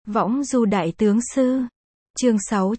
Võng du đại tướng sư. Chương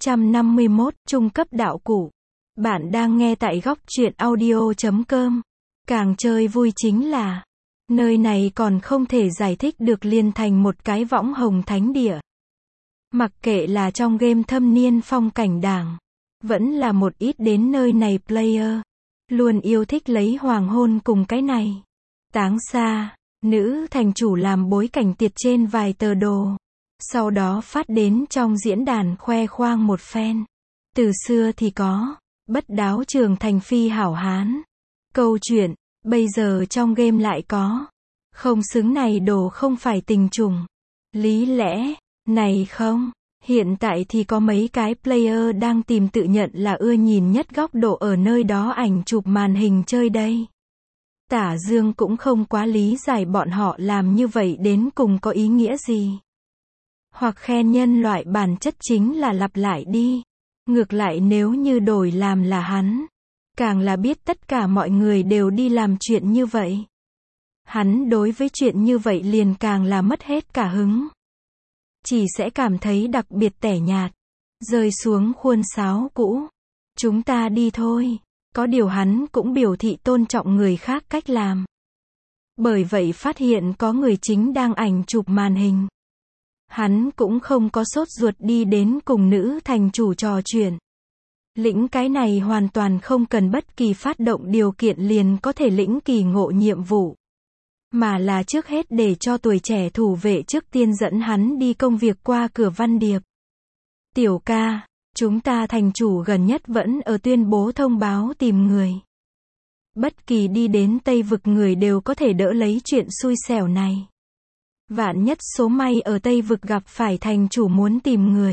651, trung cấp đạo cụ. Bạn đang nghe tại góc truyện audio.com. Càng chơi vui chính là, nơi này còn không thể giải thích được liền thành một cái võng hồng thánh địa. Mặc kệ là trong game thâm niên phong cảnh đảng, vẫn là một ít đến nơi này player, luôn yêu thích lấy hoàng hôn cùng cái này. Táng xa, nữ thành chủ làm bối cảnh tiệt trên vài tờ đồ. Sau đó phát đến trong diễn đàn khoe khoang một phen. Từ xưa thì có, bất đáo trường thành phi hảo hán. Câu chuyện, bây giờ trong game lại có. Không xứng này đồ không phải tình trùng. Lý lẽ, này không. Hiện tại thì có mấy cái player đang tìm tự nhận là ưa nhìn nhất góc độ ở nơi đó ảnh chụp màn hình chơi đây. Tả Dương cũng không quá lý giải bọn họ làm như vậy đến cùng có ý nghĩa gì. Hoặc khen nhân loại bản chất chính là lặp lại đi. Ngược lại nếu như đổi làm là hắn, càng là biết tất cả mọi người đều đi làm chuyện như vậy. Hắn đối với chuyện như vậy liền càng là mất hết cả hứng. Chỉ sẽ cảm thấy đặc biệt tẻ nhạt. Rơi xuống khuôn sáo cũ. Chúng ta đi thôi. Có điều hắn cũng biểu thị tôn trọng người khác cách làm. Bởi vậy phát hiện có người chính đang ảnh chụp màn hình. Hắn cũng không có sốt ruột đi đến cùng nữ thành chủ trò chuyện. Lĩnh cái này hoàn toàn không cần bất kỳ phát động điều kiện liền có thể lĩnh kỳ ngộ nhiệm vụ. Mà là trước hết để cho tuổi trẻ thủ vệ trước tiên dẫn hắn đi công việc qua cửa Văn Điệp. Tiểu ca, chúng ta thành chủ gần nhất vẫn ở tuyên bố thông báo tìm người. Bất kỳ đi đến Tây Vực người đều có thể đỡ lấy chuyện xui xẻo này. Vạn nhất số may ở Tây Vực gặp phải thành chủ muốn tìm người.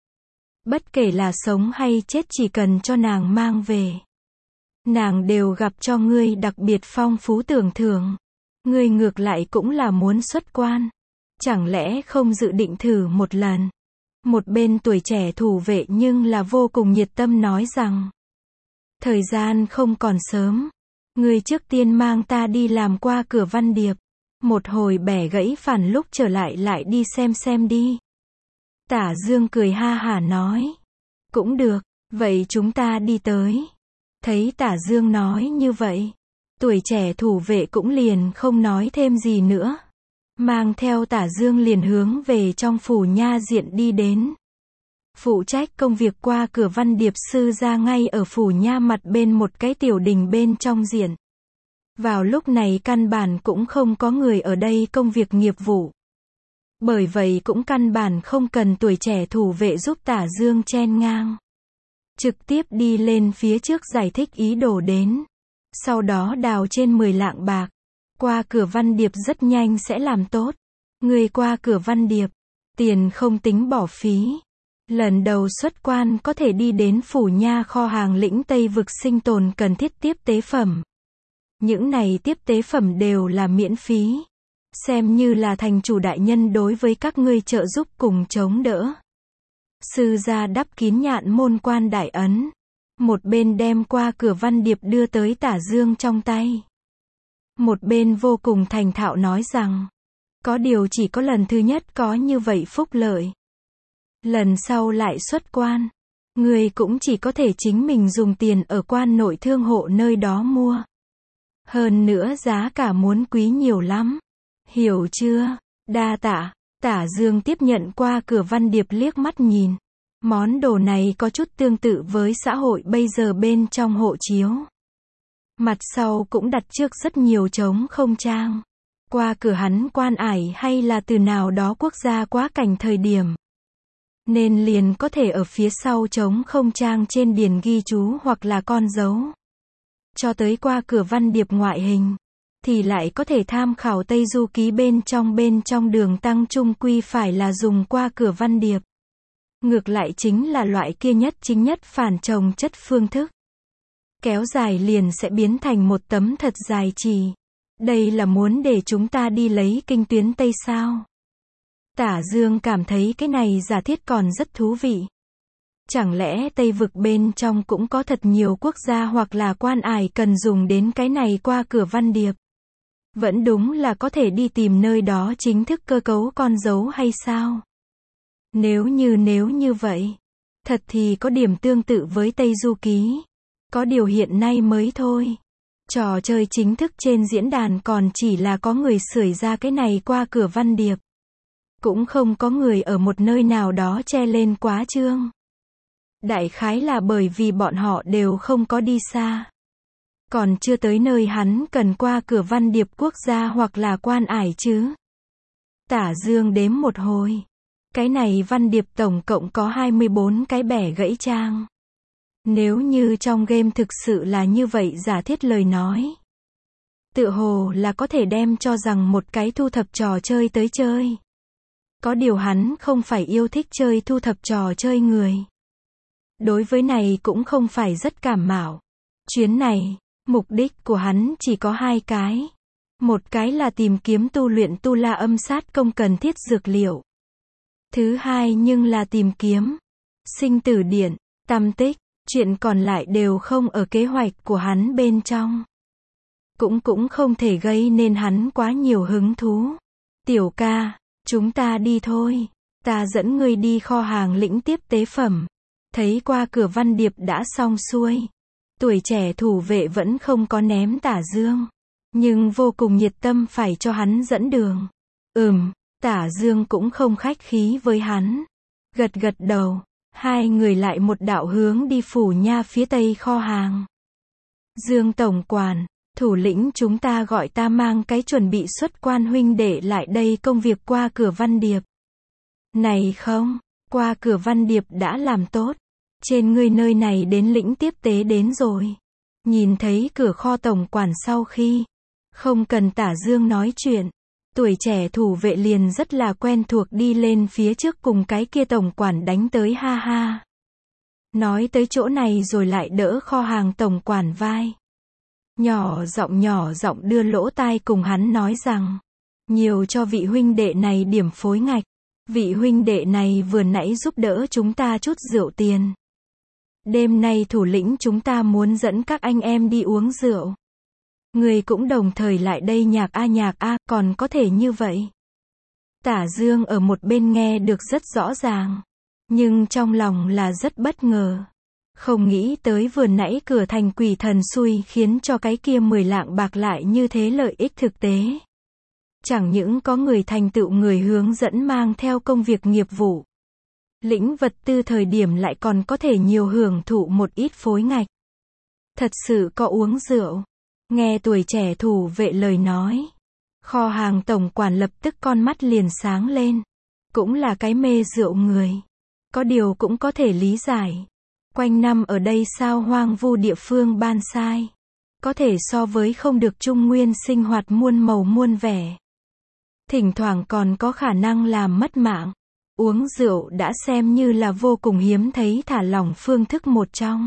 Bất kể là sống hay chết chỉ cần cho nàng mang về. Nàng đều gặp cho ngươi đặc biệt phong phú tưởng thưởng. Ngươi ngược lại cũng là muốn xuất quan. Chẳng lẽ không dự định thử một lần? Một bên tuổi trẻ thủ vệ nhưng là vô cùng nhiệt tâm nói rằng. Thời gian không còn sớm. Ngươi trước tiên mang ta đi làm qua cửa Văn Điệp. Một hồi bẻ gãy phản lúc trở lại đi xem đi. Tả Dương cười ha hả nói. Cũng được, vậy chúng ta đi tới. Thấy Tả Dương nói như vậy. Tuổi trẻ thủ vệ cũng liền không nói thêm gì nữa. Mang theo Tả Dương liền hướng về trong phủ nha diện đi đến. Phụ trách công việc qua cửa Văn Điệp sư ra ngay ở phủ nha mặt bên một cái tiểu đình bên trong diện. Vào lúc này căn bản cũng không có người ở đây công việc nghiệp vụ. Bởi vậy cũng căn bản không cần tuổi trẻ thủ vệ giúp Tả Dương chen ngang. Trực tiếp đi lên phía trước giải thích ý đồ đến. Sau đó đào trên 10 lạng bạc. Qua cửa Văn Điệp rất nhanh sẽ làm tốt. Người qua cửa Văn Điệp. Tiền không tính bỏ phí. Lần đầu xuất quan có thể đi đến phủ nha kho hàng lĩnh Tây Vực sinh tồn cần thiết tiếp tế phẩm. Những này tiếp tế phẩm đều là miễn phí. Xem như là thành chủ đại nhân đối với các ngươi trợ giúp cùng chống đỡ. Sư gia đắp kín nhạn môn quan đại ấn. Một bên đem qua cửa Văn Điệp đưa tới Tả Dương trong tay. Một bên vô cùng thành thạo nói rằng. Có điều chỉ có lần thứ nhất có như vậy phúc lợi. Lần sau lại xuất quan. Người cũng chỉ có thể chính mình dùng tiền ở quan nội thương hộ nơi đó mua. Hơn nữa giá cả muốn quý nhiều lắm. Hiểu chưa? Đa tạ. Tả Dương tiếp nhận qua cửa Văn Điệp liếc mắt nhìn. Món đồ này có chút tương tự với xã hội bây giờ bên trong hộ chiếu. Mặt sau cũng đặt trước rất nhiều trống không trang. Qua cửa hắn quan ải hay là từ nào đó quốc gia quá cảnh thời điểm. Nên liền có thể ở phía sau trống không trang trên điền ghi chú hoặc là con dấu. Cho tới qua cửa Văn Điệp ngoại hình. Thì lại có thể tham khảo Tây Du Ký bên trong đường tăng trung quy phải là dùng qua cửa Văn Điệp. Ngược lại chính là loại kia nhất chính nhất phản trồng chất phương thức. Kéo dài liền sẽ biến thành một tấm thật dài chì. Đây là muốn để chúng ta đi lấy kinh tuyến Tây sao? Tả Dương cảm thấy cái này giả thiết còn rất thú vị. Chẳng lẽ Tây Vực bên trong cũng có thật nhiều quốc gia hoặc là quan ải cần dùng đến cái này qua cửa Văn Điệp? Vẫn đúng là có thể đi tìm nơi đó chính thức cơ cấu con dấu hay sao? Nếu như vậy, thật thì có điểm tương tự với Tây Du Ký. Có điều hiện nay mới thôi. Trò chơi chính thức trên diễn đàn còn chỉ là có người sưởi ra cái này qua cửa văn điệp. Cũng không có người ở một nơi nào đó che lên quá trương. Đại khái là bởi vì bọn họ đều không có đi xa. Còn chưa tới nơi hắn cần qua cửa văn điệp quốc gia hoặc là quan ải chứ. Tả Dương đếm một hồi. Cái này văn điệp tổng cộng có 24 cái bẻ gãy trang. Nếu như trong game thực sự là như vậy giả thiết lời nói. Tựa hồ là có thể đem cho rằng một cái thu thập trò chơi tới chơi. Có điều hắn không phải yêu thích chơi thu thập trò chơi người. Đối với này cũng không phải rất cảm mạo. Chuyến này, mục đích của hắn chỉ có hai cái. Một cái là tìm kiếm tu luyện tu la âm sát công cần thiết dược liệu. Thứ hai nhưng là tìm kiếm sinh tử điện, tam tích, chuyện còn lại đều không ở kế hoạch của hắn bên trong. Cũng không thể gây nên hắn quá nhiều hứng thú. Tiểu ca, chúng ta đi thôi. Ta dẫn ngươi đi kho hàng lĩnh tiếp tế phẩm. Thấy qua cửa văn điệp đã xong xuôi. Tuổi trẻ thủ vệ vẫn không có ném Tả Dương. Nhưng vô cùng nhiệt tâm phải cho hắn dẫn đường. Tả Dương cũng không khách khí với hắn. Gật đầu. Hai người lại một đạo hướng đi phủ nha phía tây kho hàng. Dương tổng quản, thủ lĩnh chúng ta gọi ta mang cái chuẩn bị xuất quan huynh đệ lại đây công việc qua cửa văn điệp. Này không, qua cửa văn điệp đã làm tốt. Trên ngươi nơi này đến lĩnh tiếp tế đến rồi. Nhìn thấy cửa kho tổng quản sau khi không cần Tả Dương nói chuyện. Tuổi trẻ thủ vệ liền rất là quen thuộc đi lên phía trước cùng cái kia tổng quản đánh tới ha ha. Nói tới chỗ này rồi lại đỡ kho hàng tổng quản vai. Nhỏ giọng đưa lỗ tai cùng hắn nói rằng. Nhiều cho vị huynh đệ này điểm phối ngạch. Vị huynh đệ này vừa nãy giúp đỡ chúng ta chút rượu tiền. Đêm nay thủ lĩnh chúng ta muốn dẫn các anh em đi uống rượu. Người cũng đồng thời lại đây nhạc a, còn có thể như vậy. Tả Dương ở một bên nghe được rất rõ ràng. Nhưng trong lòng là rất bất ngờ. Không nghĩ tới vừa nãy cửa thành quỷ thần xui khiến cho cái kia 10 lạng bạc lại như thế lợi ích thực tế. Chẳng những có người thành tựu người hướng dẫn mang theo công việc nghiệp vụ. Lĩnh vật tư thời điểm lại còn có thể nhiều hưởng thụ một ít phối ngạch. Thật sự có uống rượu. Nghe tuổi trẻ thủ vệ lời nói. Kho hàng tổng quản lập tức con mắt liền sáng lên. Cũng là cái mê rượu người. Có điều cũng có thể lý giải. Quanh năm ở đây sao hoang vu địa phương ban sai. Có thể so với không được trung nguyên sinh hoạt muôn màu muôn vẻ. Thỉnh thoảng còn có khả năng làm mất mạng. Uống rượu đã xem như là vô cùng hiếm thấy thả lỏng phương thức một trong.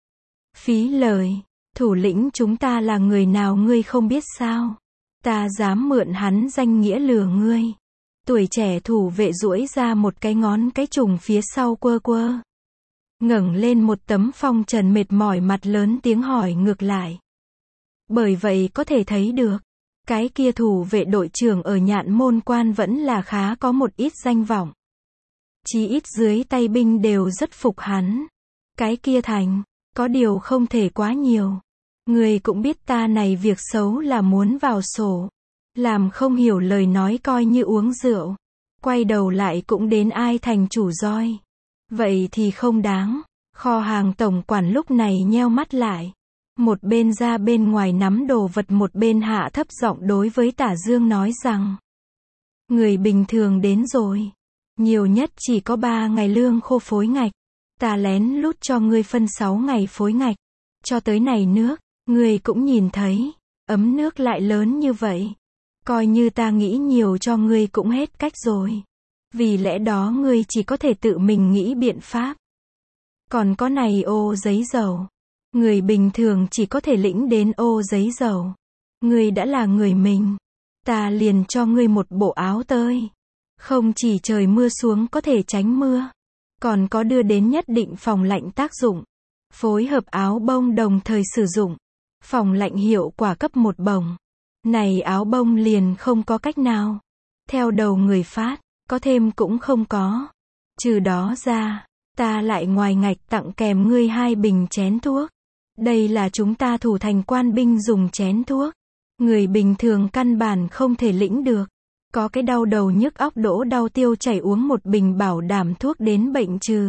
Phí lời. Thủ lĩnh chúng ta là người nào ngươi không biết sao? Ta dám mượn hắn danh nghĩa lừa ngươi. Tuổi trẻ thủ vệ duỗi ra một cái ngón cái trùng phía sau quơ. Ngẩng lên một tấm phong trần mệt mỏi mặt lớn tiếng hỏi ngược lại. Bởi vậy có thể thấy được, cái kia thủ vệ đội trưởng ở Nhạn Môn Quan vẫn là khá có một ít danh vọng. Chí ít dưới tay binh đều rất phục hắn. Cái kia thành, có điều không thể quá nhiều. Người cũng biết ta này việc xấu là muốn vào sổ. Làm không hiểu lời nói coi như uống rượu. Quay đầu lại cũng đến ai thành chủ roi. Vậy thì không đáng. Kho hàng tổng quản lúc này nheo mắt lại. Một bên ra bên ngoài nắm đồ vật một bên hạ thấp giọng đối với Tả Dương nói rằng. Người bình thường đến rồi. Nhiều nhất chỉ có 3 ngày lương khô phối ngạch. Ta lén lút cho ngươi phân 6 ngày phối ngạch. Cho tới này nước, ngươi cũng nhìn thấy. Ấm nước lại lớn như vậy. Coi như ta nghĩ nhiều cho ngươi cũng hết cách rồi. Vì lẽ đó ngươi chỉ có thể tự mình nghĩ biện pháp. Còn có này ô giấy dầu. Người bình thường chỉ có thể lĩnh đến ô giấy dầu. Ngươi đã là người mình. Ta liền cho ngươi một bộ áo tơi. Không chỉ trời mưa xuống có thể tránh mưa. Còn có đưa đến nhất định phòng lạnh tác dụng. Phối hợp áo bông đồng thời sử dụng. Phòng lạnh hiệu quả cấp 1 bồng. Này áo bông liền không có cách nào. Theo đầu người phát, có thêm cũng không có. Trừ đó ra, ta lại ngoài ngạch tặng kèm ngươi 2 bình chén thuốc. Đây là chúng ta thủ thành quan binh dùng chén thuốc. Người bình thường căn bản không thể lĩnh được. Có cái đau đầu nhức óc đổ đau tiêu chảy uống 1 bình bảo đảm thuốc đến bệnh trừ.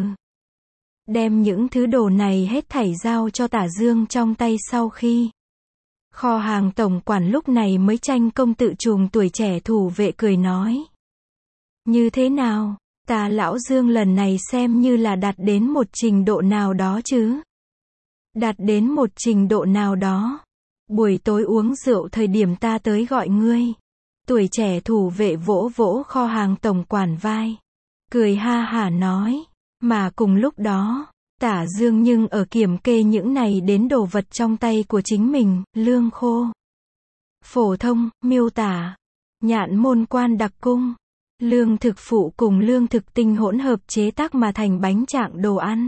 Đem những thứ đồ này hết thảy giao cho Tả Dương trong tay sau khi. Kho hàng tổng quản lúc này mới tranh công tự trùng tuổi trẻ thủ vệ cười nói. Như thế nào, ta lão Dương lần này xem như là đạt đến một trình độ nào đó chứ? Đạt đến một trình độ nào đó. Buổi tối uống rượu thời điểm ta tới gọi ngươi. Tuổi trẻ thủ vệ vỗ vỗ kho hàng tổng quản vai. Cười ha hả nói. Mà cùng lúc đó, Tả Dương nhưng ở kiểm kê những này đến đồ vật trong tay của chính mình, lương khô, phổ thông, miêu tả, nhạn môn quan đặc cung, lương thực phụ cùng lương thực tinh hỗn hợp chế tác mà thành bánh trạng đồ ăn.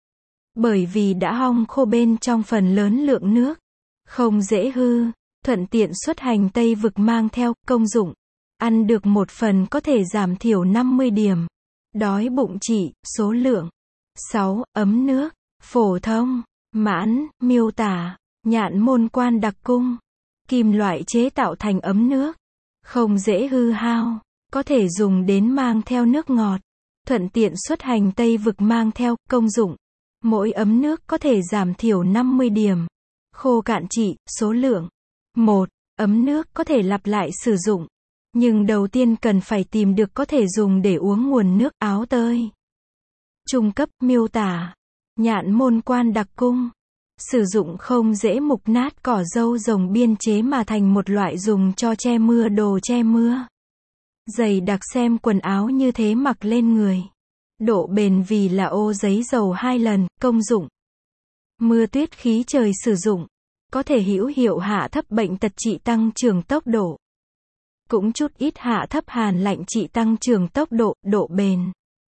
Bởi vì đã hong khô bên trong phần lớn lượng nước, không dễ hư, thuận tiện xuất hành Tây vực mang theo, công dụng. Ăn được một phần có thể giảm thiểu 50 điểm. Đói bụng trị, số lượng. 6. Ấm nước, phổ thông, mãn, miêu tả, nhạn môn quan đặc cung. Kim loại chế tạo thành ấm nước. Không dễ hư hao, có thể dùng đến mang theo nước ngọt. Thuận tiện xuất hành Tây vực mang theo, công dụng. Mỗi ấm nước có thể giảm thiểu 50 điểm. Khô cạn trị, số lượng. 1. Ấm nước có thể lặp lại sử dụng. Nhưng đầu tiên cần phải tìm được có thể dùng để uống nguồn nước áo tơi. Trung cấp, miêu tả. Nhạn môn quan đặc cung. Sử dụng không dễ mục nát cỏ dâu rồng biên chế mà thành một loại dùng cho che mưa đồ che mưa. Dày đặc xem quần áo như thế mặc lên người. Độ bền vì là ô giấy dầu 2 lần, công dụng. Mưa tuyết khí trời sử dụng. Có thể hữu hiệu hạ thấp bệnh tật trị tăng trưởng tốc độ. Cũng chút ít hạ thấp hàn lạnh trị tăng trưởng tốc độ, độ bền.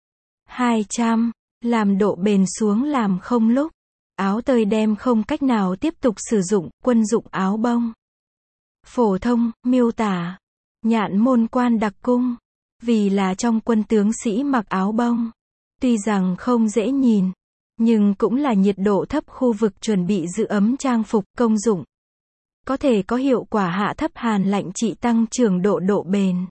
200. Làm độ bền xuống làm không lúc. Áo tơi đem không cách nào tiếp tục sử dụng, quân dụng áo bông. Phổ thông, miêu tả. Nhạn môn quan đặc cung. Vì là trong quân tướng sĩ mặc áo bông. Tuy rằng không dễ nhìn, nhưng cũng là nhiệt độ thấp khu vực chuẩn bị giữ ấm trang phục, công dụng. Có thể có hiệu quả hạ thấp hàn lạnh trị tăng trưởng độ bền.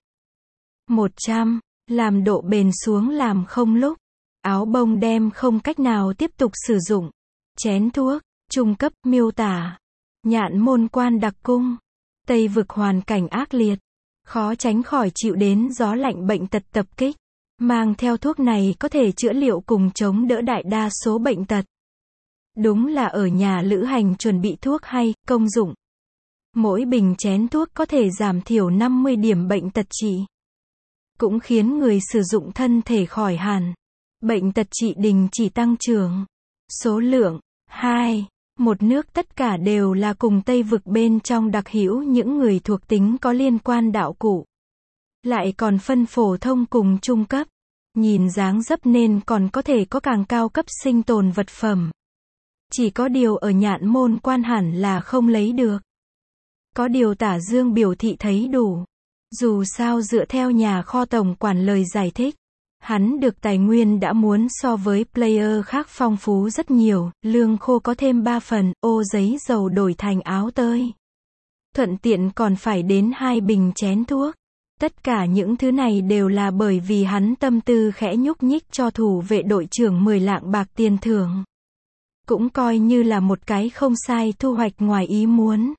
100. Làm độ bền xuống làm không lúc. Áo bông đem không cách nào tiếp tục sử dụng. Chén thuốc, trung cấp, miêu tả. Nhạn môn quan đặc cung. Tây vực hoàn cảnh ác liệt. Khó tránh khỏi chịu đến gió lạnh bệnh tật tập kích. Mang theo thuốc này có thể chữa liệu cùng chống đỡ đại đa số bệnh tật. Đúng là ở nhà lữ hành chuẩn bị thuốc hay, công dụng. Mỗi bình chén thuốc có thể giảm thiểu 50 điểm bệnh tật trị. Cũng khiến người sử dụng thân thể khỏi hẳn. Bệnh tật trị đình chỉ tăng trưởng. Số lượng. 2. Một nước tất cả đều là cùng Tây vực bên trong đặc hữu những người thuộc tính có liên quan đạo cụ. Lại còn phân phổ thông cùng trung cấp. Nhìn dáng dấp nên còn có thể có càng cao cấp sinh tồn vật phẩm. Chỉ có điều ở nhạn môn quan hẳn là không lấy được. Có điều Tả Dương biểu thị thấy đủ. Dù sao dựa theo nhà kho tổng quản lời giải thích, hắn được tài nguyên đã muốn so với player khác phong phú rất nhiều, lương khô có thêm 3 phần, ô giấy dầu đổi thành áo tơi. Thuận tiện còn phải đến 2 bình chén thuốc. Tất cả những thứ này đều là bởi vì hắn tâm tư khẽ nhúc nhích cho thủ vệ đội trưởng 10 lạng bạc tiền thưởng. Cũng coi như là một cái không sai thu hoạch ngoài ý muốn.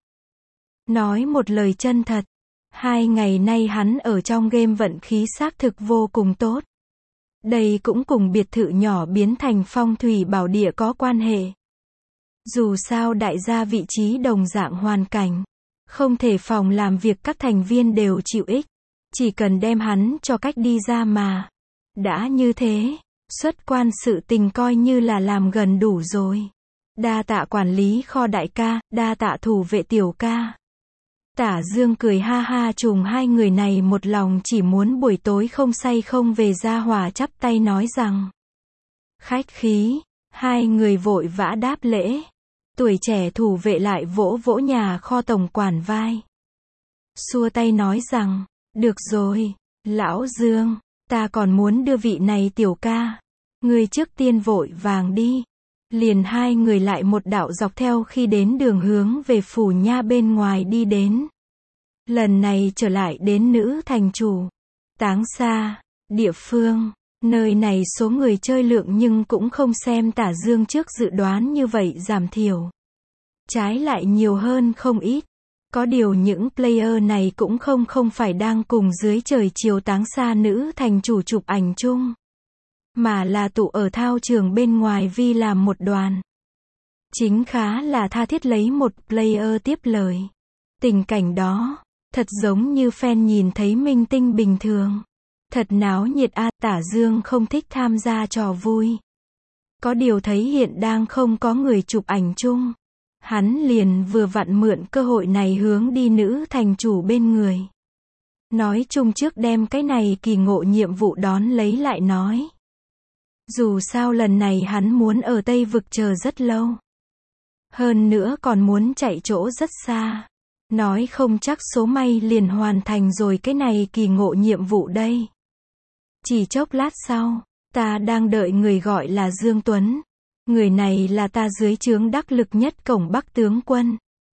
Nói một lời chân thật, 2 ngày nay hắn ở trong game vận khí xác thực vô cùng tốt. Đây cũng cùng biệt thự nhỏ biến thành phong thủy bảo địa có quan hệ. Dù sao đại gia vị trí đồng dạng hoàn cảnh, không thể phòng làm việc các thành viên đều chịu ích. Chỉ cần đem hắn cho cách đi ra mà. Đã như thế, xuất quan sự tình coi như là làm gần đủ rồi. Đa tạ quản lý kho đại ca, đa tạ thủ vệ tiểu ca. Tả Dương cười ha ha trùng hai người này một lòng chỉ muốn buổi tối không say không về gia hòa chắp tay nói rằng. Khách khí, hai người vội vã đáp lễ. Tuổi trẻ thủ vệ lại vỗ vỗ nhà kho tổng quản vai. Xua tay nói rằng, được rồi, lão Dương, Ta còn muốn đưa vị này tiểu ca. Ngươi trước tiên vội vàng đi. Liền hai người lại một đạo dọc theo khi đến đường hướng về phủ nha bên ngoài đi đến. Lần này trở lại đến nữ thành chủ. Táng Xa, địa phương. Nơi này số người chơi lượng nhưng cũng không xem Tả Dương trước dự đoán như vậy giảm thiểu. Trái lại nhiều hơn không ít. Có điều những player này cũng không phải đang cùng dưới trời chiều Táng Xa nữ thành chủ chụp ảnh chung. Mà là tụ ở thao trường bên ngoài vi làm một đoàn. Chính khá là tha thiết lấy một player tiếp lời. Tình cảnh đó, thật giống như fan nhìn thấy minh tinh bình thường. Thật náo nhiệt a. Tả Dương không thích tham gia trò vui. Có điều thấy hiện đang không có người chụp ảnh chung. Hắn liền vừa vặn mượn cơ hội này hướng đi nữ thành chủ bên người. Nói chung trước đem cái này kỳ ngộ nhiệm vụ đón lấy lại nói. Dù sao lần này hắn muốn ở Tây Vực chờ rất lâu. Hơn nữa còn muốn chạy chỗ rất xa. Nói không chắc số may liền hoàn thành rồi cái này kỳ ngộ nhiệm vụ đây. Chỉ chốc lát sau, ta đang đợi người gọi là Dương Tuấn. Người này là ta dưới trướng đắc lực nhất cổng Bắc tướng quân.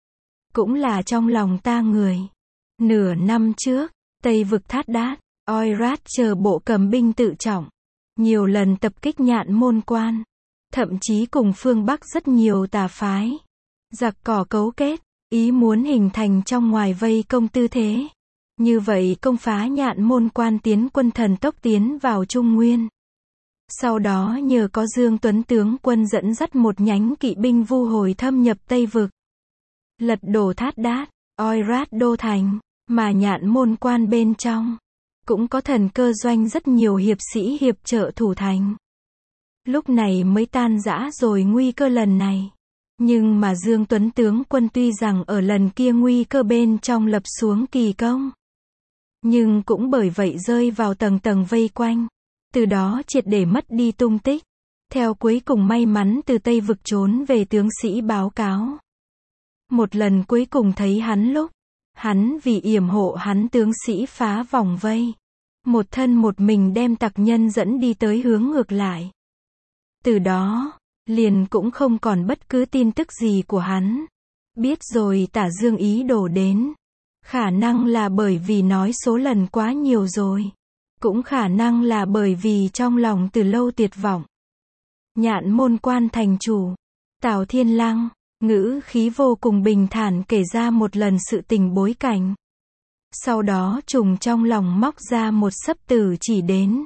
Cũng là trong lòng ta người. Nửa năm trước, Tây Vực Thát Đát, Oirat chờ bộ cầm binh tự trọng. Nhiều lần tập kích Nhạn Môn Quan. Thậm chí cùng phương Bắc rất nhiều tà phái. Giặc cỏ cấu kết, ý muốn hình thành trong ngoài vây công tư thế. Như vậy công phá Nhạn Môn Quan tiến quân thần tốc tiến vào Trung Nguyên. Sau đó nhờ có Dương Tuấn tướng quân dẫn dắt một nhánh kỵ binh vu hồi thâm nhập Tây Vực. Lật đổ Thát Đát, Oirat đô thành, mà Nhạn Môn Quan bên trong. Cũng có thần cơ doanh rất nhiều hiệp sĩ hiệp trợ thủ thành. Lúc này mới tan rã rồi nguy cơ lần này. Nhưng mà Dương Tuấn tướng quân tuy rằng ở lần kia nguy cơ bên trong lập xuống kỳ công. Nhưng cũng bởi vậy rơi vào tầng tầng vây quanh. Từ đó triệt để mất đi tung tích. Theo cuối cùng may mắn từ Tây Vực trốn về tướng sĩ báo cáo. Một lần cuối cùng thấy hắn lúc. Hắn vì yểm hộ hắn tướng sĩ phá vòng vây. Một thân một mình đem tặc nhân dẫn đi tới hướng ngược lại. Từ đó, liền cũng không còn bất cứ tin tức gì của hắn. Biết rồi Tả Dương ý đổ đến. Khả năng là bởi vì nói số lần quá nhiều rồi. Cũng khả năng là bởi vì trong lòng từ lâu tuyệt vọng. Nhạn Môn Quan thành chủ, Tào Thiên Lăng, ngữ khí vô cùng bình thản kể ra một lần sự tình bối cảnh. Sau đó trùng trong lòng móc ra một sấp tử chỉ đến.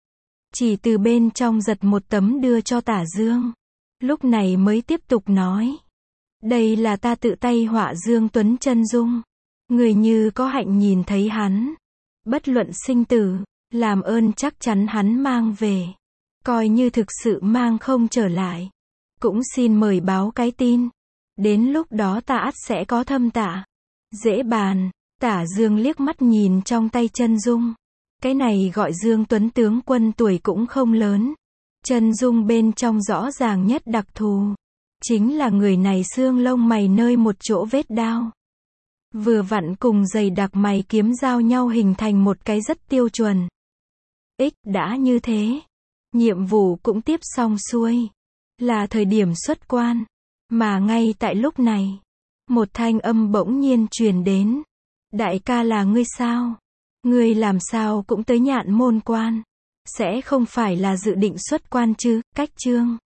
Chỉ từ bên trong giật một tấm đưa cho Tả Dương. Lúc này mới tiếp tục nói. Đây là ta tự tay họa Dương Tuấn chân dung. Người như có hạnh nhìn thấy hắn. Bất luận sinh tử, làm ơn chắc chắn hắn mang về. Coi như thực sự mang không trở lại. Cũng xin mời báo cái tin. Đến lúc đó ta ắt sẽ có thâm tạ. Dễ bàn. Tả Dương liếc mắt nhìn trong tay chân dung. Cái này gọi Dương Tuấn tướng quân tuổi cũng không lớn. Chân dung bên trong rõ ràng nhất đặc thù. Chính là người này xương lông mày nơi một chỗ vết đao. Vừa vặn cùng dày đặc mày kiếm giao nhau hình thành một cái rất tiêu chuẩn. Đã như thế. Nhiệm vụ cũng tiếp xong xuôi. Là thời điểm xuất quan. Mà ngay tại lúc này. Một thanh âm bỗng nhiên truyền đến. Đại ca là ngươi sao? Ngươi làm sao cũng tới Nhạn Môn Quan? Sẽ không phải là dự định xuất quan chứ? Cách chương